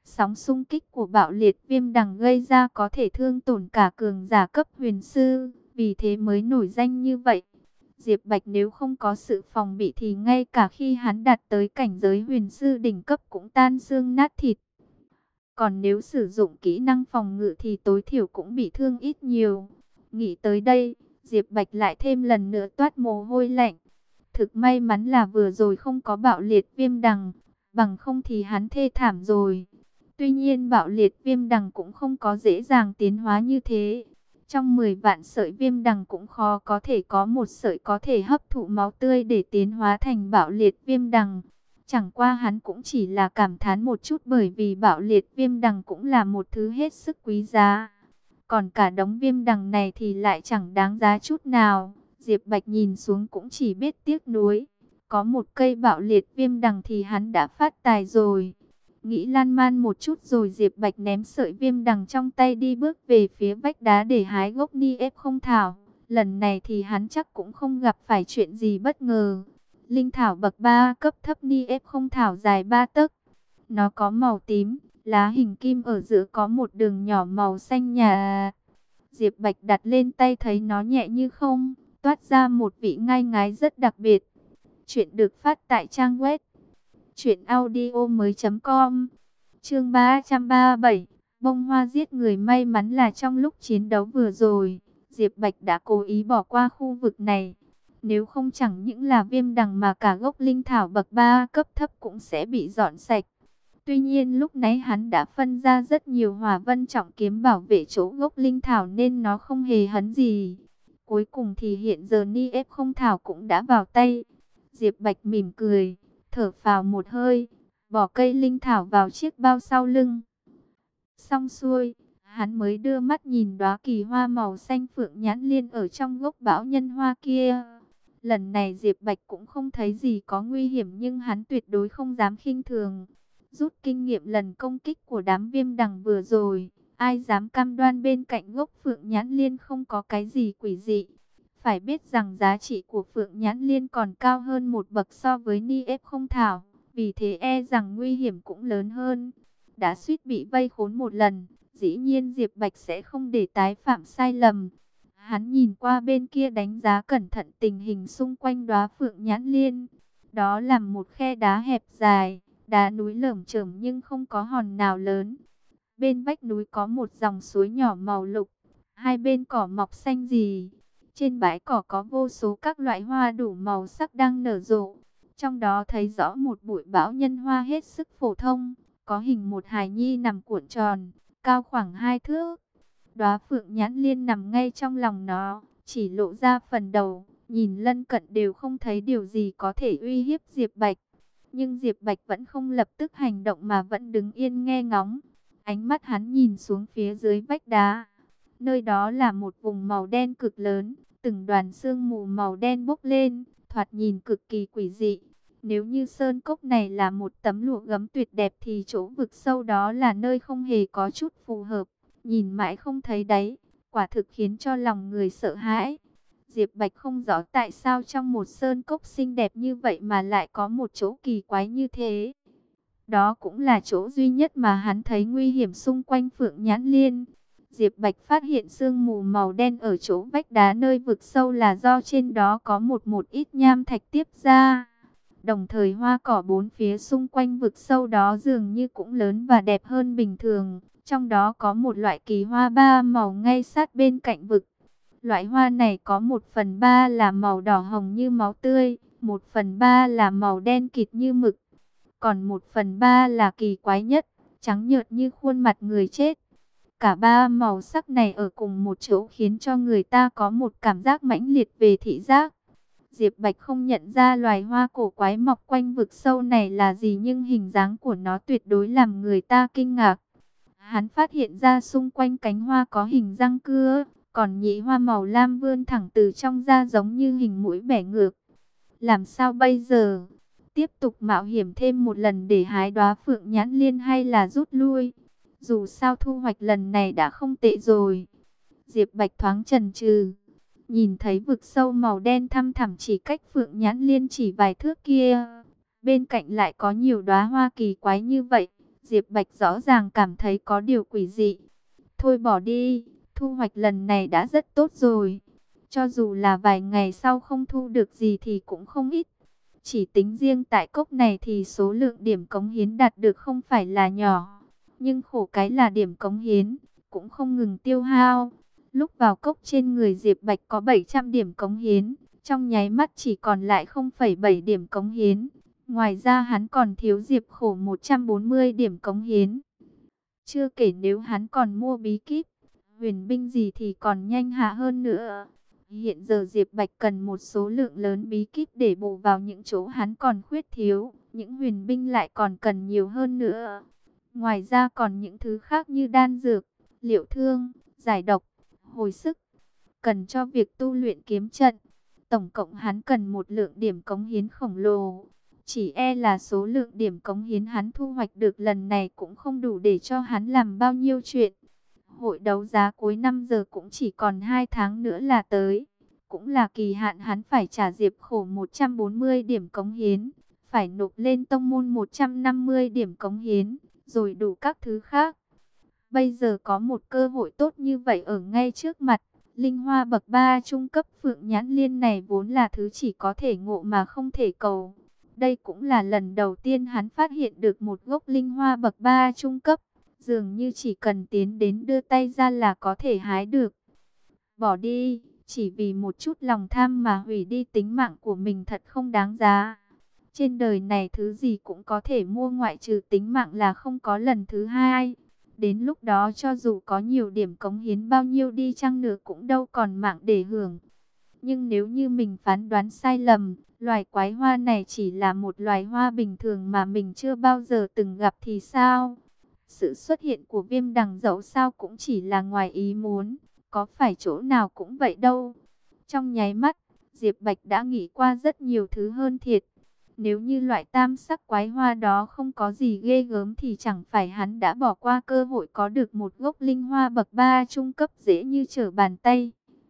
Sóng xung kích của bạo liệt viêm đằng gây ra có thể thương tổn cả cường giả cấp huyền sư, vì thế mới nổi danh như vậy. Diệp Bạch nếu không có sự phòng bị thì ngay cả khi hắn đạt tới cảnh giới huyền sư đỉnh cấp cũng tan xương nát thịt. Còn nếu sử dụng kỹ năng phòng ngự thì tối thiểu cũng bị thương ít nhiều. Nghĩ tới đây, Diệp Bạch lại thêm lần nữa toát mồ hôi lạnh. Thực may mắn là vừa rồi không có bạo liệt viêm đằng, bằng không thì hắn thê thảm rồi. Tuy nhiên bạo liệt viêm đằng cũng không có dễ dàng tiến hóa như thế. Trong 10 vạn sợi viêm đằng cũng khó có thể có một sợi có thể hấp thụ máu tươi để tiến hóa thành bạo liệt viêm đằng. Chẳng qua hắn cũng chỉ là cảm thán một chút, bởi vì bạo liệt viêm đằng cũng là một thứ hết sức quý giá. Còn cả đống viêm đằng này thì lại chẳng đáng giá chút nào. Diệp Bạch nhìn xuống cũng chỉ biết tiếc nuối. Có một cây bạo liệt viêm đằng thì hắn đã phát tài rồi. Nghĩ lan man một chút rồi Diệp Bạch ném sợi viêm đằng trong tay đi bước về phía vách đá để hái gốc ni ép không thảo. Lần này thì hắn chắc cũng không gặp phải chuyện gì bất ngờ. Linh thảo bậc 3 cấp thấp ni ép không thảo dài 3 tấc. Nó có màu tím, lá hình kim ở giữa có một đường nhỏ màu xanh nhạt. Diệp Bạch đặt lên tay thấy nó nhẹ như không, toát ra một vị ngai ngái rất đặc biệt. Chuyện được phát tại trang web truyệnaudiomoi.com. Chương 337, bông hoa giết người. May mắn là trong lúc chiến đấu vừa rồi, Diệp Bạch đã cố ý bỏ qua khu vực này. Nếu không chẳng những là viêm đằng mà cả gốc linh thảo bậc 3 cấp thấp cũng sẽ bị dọn sạch. Tuy nhiên lúc nãy hắn đã phân ra rất nhiều hỏa vân trọng kiếm bảo vệ chỗ gốc linh thảo nên nó không hề hấn gì. Cuối cùng thì hiện giờ ni ép không thảo cũng đã vào tay. Diệp Bạch mỉm cười, thở phào một hơi, bỏ cây linh thảo vào chiếc bao sau lưng. Xong xuôi, hắn mới đưa mắt nhìn đóa kỳ hoa màu xanh phượng nhãn liên ở trong gốc bão nhân hoa kia. Lần này Diệp Bạch cũng không thấy gì có nguy hiểm, nhưng hắn tuyệt đối không dám khinh thường. Rút kinh nghiệm lần công kích của đám viêm đằng vừa rồi, ai dám cam đoan bên cạnh gốc phượng nhãn liên không có cái gì quỷ dị. Phải biết rằng giá trị của phượng nhãn liên còn cao hơn một bậc so với ni ép không thảo, vì thế e rằng nguy hiểm cũng lớn hơn. Đã suýt bị vây khốn một lần, dĩ nhiên Diệp Bạch sẽ không để tái phạm sai lầm. Hắn nhìn qua bên kia đánh giá cẩn thận tình hình xung quanh đóa phượng nhãn liên. Đó là một khe đá hẹp dài, đá núi lởm chởm nhưng không có hòn nào lớn. Bên vách núi có một dòng suối nhỏ màu lục, hai bên cỏ mọc xanh rì. Trên bãi cỏ có vô số các loại hoa đủ màu sắc đang nở rộ. Trong đó thấy rõ một bụi bão nhân hoa hết sức phổ thông, có hình một hài nhi nằm cuộn tròn, cao khoảng 2 thước. Đóa phượng nhãn liên nằm ngay trong lòng nó, chỉ lộ ra phần đầu, nhìn lân cận đều không thấy điều gì có thể uy hiếp Diệp Bạch. Nhưng Diệp Bạch vẫn không lập tức hành động mà vẫn đứng yên nghe ngóng. Ánh mắt hắn nhìn xuống phía dưới vách đá. Nơi đó là một vùng màu đen cực lớn, từng đoàn sương mù màu đen bốc lên, thoạt nhìn cực kỳ quỷ dị. Nếu như sơn cốc này là một tấm lụa gấm tuyệt đẹp thì chỗ vực sâu đó là nơi không hề có chút phù hợp. Nhìn mãi không thấy đáy, quả thực khiến cho lòng người sợ hãi. Diệp Bạch không rõ tại sao trong một sơn cốc xinh đẹp như vậy mà lại có một chỗ kỳ quái như thế. Đó cũng là chỗ duy nhất mà hắn thấy nguy hiểm xung quanh phượng nhãn liên. Diệp Bạch phát hiện sương mù màu đen ở chỗ vách đá nơi vực sâu là do trên đó có một ít nham thạch tiếp ra. Đồng thời hoa cỏ bốn phía xung quanh vực sâu đó dường như cũng lớn và đẹp hơn bình thường. Trong đó có một loại kỳ hoa 3 màu ngay sát bên cạnh vực. Loại hoa này có 1/3 là màu đỏ hồng như máu tươi, 1/3 là màu đen kịt như mực, còn 1/3 là kỳ quái nhất, trắng nhợt như khuôn mặt người chết. Cả ba màu sắc này ở cùng một chỗ khiến cho người ta có một cảm giác mãnh liệt về thị giác. Diệp Bạch không nhận ra loài hoa cổ quái mọc quanh vực sâu này là gì, nhưng hình dáng của nó tuyệt đối làm người ta kinh ngạc. Hắn phát hiện ra xung quanh cánh hoa có hình răng cưa, còn nhị hoa màu lam vươn thẳng từ trong ra giống như hình mũi bẻ ngược. Làm sao bây giờ? Tiếp tục mạo hiểm thêm một lần để hái đóa phượng nhãn liên hay là rút lui? Dù sao thu hoạch lần này đã không tệ rồi. Diệp Bạch thoáng chần chừ, nhìn thấy vực sâu màu đen thăm thẳm chỉ cách phượng nhãn liên chỉ vài thước kia. Bên cạnh lại có nhiều đóa hoa kỳ quái như vậy. Diệp Bạch rõ ràng cảm thấy có điều quỷ dị. Thôi bỏ đi, thu hoạch lần này đã rất tốt rồi. Cho dù là vài ngày sau không thu được gì thì cũng không ít. Chỉ tính riêng tại cốc này thì số lượng điểm cống hiến đạt được không phải là nhỏ. Nhưng khổ cái là điểm cống hiến cũng không ngừng tiêu hao. Lúc vào cốc trên người Diệp Bạch có 700 điểm cống hiến, trong nháy mắt chỉ còn lại 0,7 điểm cống hiến. Ngoài ra hắn còn thiếu Diệp Khổ 140 điểm cống hiến. Chưa kể nếu hắn còn mua bí kíp, huyền binh gì thì còn nhanh hạ hơn nữa. Hiện giờ Diệp Bạch cần một số lượng lớn bí kíp để bù vào những chỗ hắn còn khuyết thiếu. Những huyền binh lại còn cần nhiều hơn nữa. Ngoài ra còn những thứ khác như đan dược, liệu thương, giải độc, hồi sức, cần cho việc tu luyện kiếm trận. Tổng cộng hắn cần một lượng điểm cống hiến khổng lồ. Chỉ e là số lượng điểm cống hiến hắn thu hoạch được lần này cũng không đủ để cho hắn làm bao nhiêu chuyện. Hội đấu giá cuối năm giờ cũng chỉ còn 2 tháng nữa là tới. Cũng là kỳ hạn hắn phải trả Diệp Khổ 140 điểm cống hiến. Phải nộp lên tông môn 150 điểm cống hiến. Rồi đủ các thứ khác. Bây giờ có một cơ hội tốt như vậy ở ngay trước mặt. Linh hoa bậc 3 trung cấp Phượng Nhãn Liên này vốn là thứ chỉ có thể ngộ mà không thể cầu. Đây cũng là lần đầu tiên hắn phát hiện được một gốc linh hoa bậc 3 trung cấp. Dường như chỉ cần tiến đến đưa tay ra là có thể hái được. Bỏ đi, chỉ vì một chút lòng tham mà hủy đi tính mạng của mình thật không đáng giá. Trên đời này thứ gì cũng có thể mua ngoại trừ tính mạng là không có lần thứ hai. Đến lúc đó cho dù có nhiều điểm cống hiến bao nhiêu đi chăng nữa cũng đâu còn mạng để hưởng. Nhưng nếu như mình phán đoán sai lầm, loài quái hoa này chỉ là một loài hoa bình thường mà mình chưa bao giờ từng gặp thì sao? Sự xuất hiện của viêm đằng dẫu sao cũng chỉ là ngoài ý muốn, có phải chỗ nào cũng vậy đâu. Trong nháy mắt, Diệp Bạch đã nghĩ qua rất nhiều thứ hơn thiệt. Nếu như loại tam sắc quái hoa đó không có gì ghê gớm thì chẳng phải hắn đã bỏ qua cơ hội có được một gốc linh hoa bậc 3 trung cấp dễ như trở bàn tay.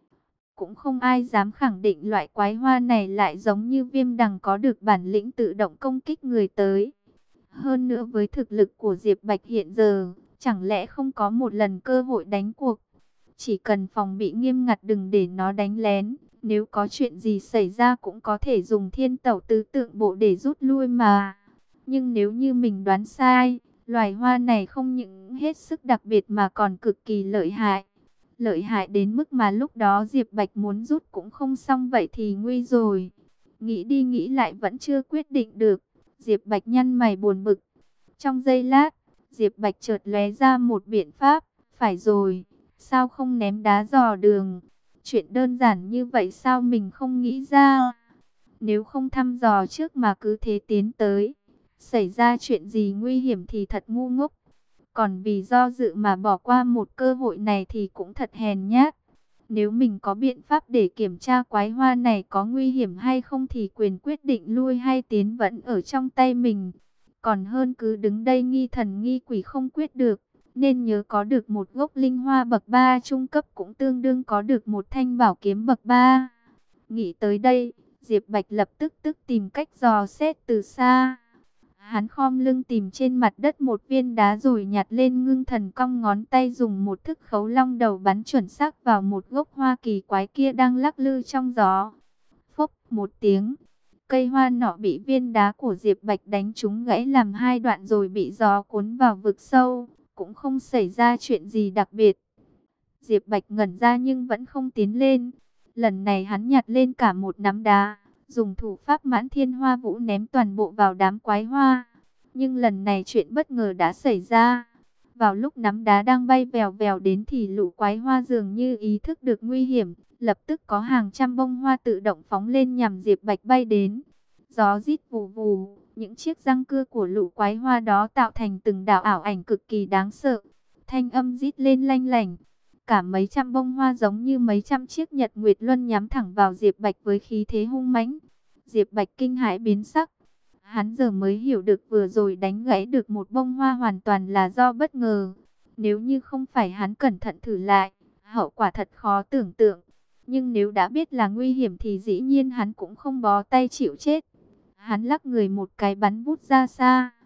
Cũng không ai dám khẳng định loại quái hoa này lại giống như viêm đằng có được bản lĩnh tự động công kích người tới. Hơn nữa với thực lực của Diệp Bạch hiện giờ, chẳng lẽ không có một lần cơ hội đánh cuộc. Chỉ cần phòng bị nghiêm ngặt đừng để nó đánh lén. Nếu có chuyện gì xảy ra cũng có thể dùng thiên tẩu tứ tượng bộ để rút lui mà. Nhưng nếu như mình đoán sai, loài hoa này không những hết sức đặc biệt mà còn cực kỳ lợi hại. Lợi hại đến mức mà lúc đó Diệp Bạch muốn rút cũng không xong vậy thì nguy rồi. Nghĩ đi nghĩ lại vẫn chưa quyết định được. Diệp Bạch nhăn mày buồn bực. Trong giây lát, Diệp Bạch chợt lóe ra một biện pháp. Phải rồi, sao không ném đá dò đường? Chuyện đơn giản như vậy sao mình không nghĩ ra? Nếu không thăm dò trước mà cứ thế tiến tới, xảy ra chuyện gì nguy hiểm thì thật ngu ngốc. Còn vì do dự mà bỏ qua một cơ hội này thì cũng thật hèn nhát. Nếu mình có biện pháp để kiểm tra quái hoa này có nguy hiểm hay không thì quyền quyết định lui hay tiến vẫn ở trong tay mình. Còn hơn cứ đứng đây nghi thần nghi quỷ không quyết được. Nên nhớ có được một gốc linh hoa bậc 3 trung cấp cũng tương đương có được một thanh bảo kiếm bậc 3. Nghĩ tới đây, Diệp Bạch lập tức tìm cách dò xét từ xa. Hắn khom lưng tìm trên mặt đất một viên đá rồi nhặt lên, ngưng thần cong ngón tay dùng một thức khấu long đầu bắn chuẩn xác vào một gốc hoa kỳ quái kia đang lắc lư trong gió. Phốc một tiếng, cây hoa nọ bị viên đá của Diệp Bạch đánh trúng gãy làm hai đoạn rồi bị gió cuốn vào vực sâu. Cũng không xảy ra chuyện gì đặc biệt. Diệp Bạch ngẩn ra nhưng vẫn không tiến lên. Lần này hắn nhặt lên cả một nắm đá, dùng thủ pháp Mãn Thiên Hoa Vũ ném toàn bộ vào đám quái hoa. Nhưng lần này chuyện bất ngờ đã xảy ra. Vào lúc nắm đá đang bay vèo vèo đến thì lũ quái hoa dường như ý thức được nguy hiểm, lập tức có hàng trăm bông hoa tự động phóng lên nhằm Diệp Bạch bay đến. Gió rít vù vù, những chiếc răng cưa của lũ quái hoa đó tạo thành từng đạo ảo ảnh cực kỳ đáng sợ. Thanh âm rít lên lanh lảnh. Cả mấy trăm bông hoa giống như mấy trăm chiếc nhật nguyệt luân nhắm thẳng vào Diệp Bạch với khí thế hung mãnh. Diệp Bạch kinh hãi biến sắc. Hắn giờ mới hiểu được vừa rồi đánh gãy được một bông hoa hoàn toàn là do bất ngờ. Nếu như không phải hắn cẩn thận thử lại, hậu quả thật khó tưởng tượng. Nhưng nếu đã biết là nguy hiểm thì dĩ nhiên hắn cũng không bó tay chịu chết. Hắn lắc người một cái bắn vút ra xa.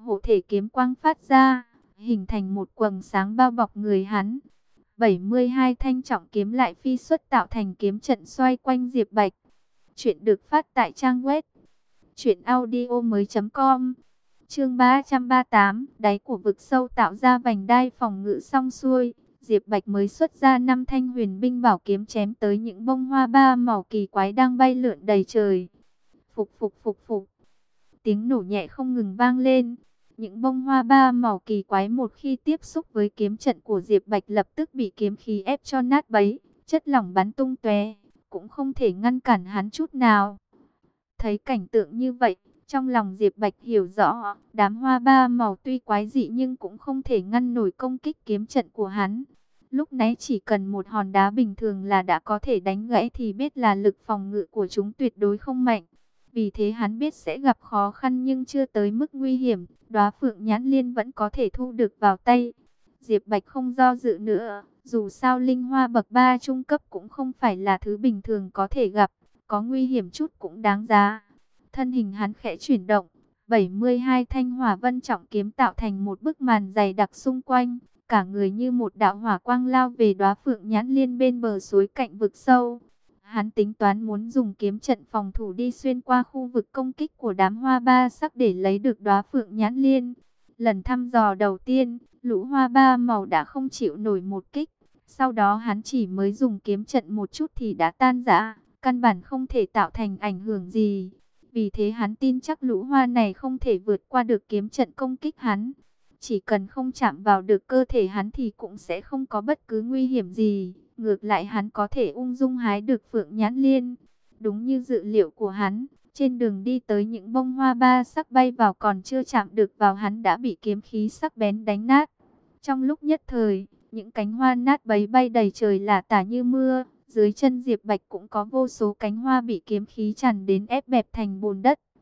hộ thể kiếm quang phát ra, hình thành một quầng sáng bao bọc người hắn. 72 thanh trọng kiếm lại phi xuất tạo thành kiếm trận xoay quanh Diệp Bạch. Chuyện được phát tại trang web truyệnaudiomoi.com. Chương 338, đáy của vực sâu tạo ra vành đai phòng ngự xong xuôi, Diệp Bạch mới xuất ra 5 thanh huyền binh bảo kiếm chém tới những bông hoa ba màu kỳ quái đang bay lượn đầy trời. Phục phục phục phục. Tiếng nổ nhẹ không ngừng vang lên. Những bông hoa ba màu kỳ quái một khi tiếp xúc với kiếm trận của Diệp Bạch lập tức bị kiếm khí ép cho nát bấy, chất lỏng bắn tung tóe, cũng không thể ngăn cản hắn chút nào. Thấy cảnh tượng như vậy, trong lòng Diệp Bạch hiểu rõ, đám hoa ba màu tuy quái dị nhưng cũng không thể ngăn nổi công kích kiếm trận của hắn. Lúc nãy chỉ cần một hòn đá bình thường là đã có thể đánh gãy thì biết là lực phòng ngự của chúng tuyệt đối không mạnh. Vì thế hắn biết sẽ gặp khó khăn nhưng chưa tới mức nguy hiểm, đóa phượng nhãn liên vẫn có thể thu được vào tay. Diệp Bạch không do dự nữa, dù sao linh hoa bậc 3 trung cấp cũng không phải là thứ bình thường có thể gặp, có nguy hiểm chút cũng đáng giá. Thân hình hắn khẽ chuyển động, 72 thanh hỏa vân trọng kiếm tạo thành một bức màn dày đặc xung quanh, cả người như một đạo hỏa quang lao về đóa phượng nhãn liên bên bờ suối cạnh vực sâu. Hắn tính toán muốn dùng kiếm trận phòng thủ đi xuyên qua khu vực công kích của đám hoa ba sắc để lấy được đóa phượng nhãn liên. Lần thăm dò đầu tiên, lũ hoa ba màu đã không chịu nổi một kích. Sau đó hắn chỉ mới dùng kiếm trận một chút thì đã tan rã, căn bản không thể tạo thành ảnh hưởng gì. Vì thế hắn tin chắc lũ hoa này không thể vượt qua được kiếm trận công kích hắn. Chỉ cần không chạm vào được cơ thể hắn thì cũng sẽ không có bất cứ nguy hiểm gì. Ngược lại hắn có thể ung dung hái được phượng nhãn liên. Đúng như dự liệu của hắn, trên đường đi tới những bông hoa ba sắc bay vào còn chưa chạm được vào hắn đã bị kiếm khí sắc bén đánh nát. Trong lúc nhất thời, những cánh hoa nát bấy bay đầy trời lả tả như mưa. Dưới chân Diệp Bạch cũng có vô số cánh hoa bị kiếm khí tràn đến ép bẹp thành bùn đất.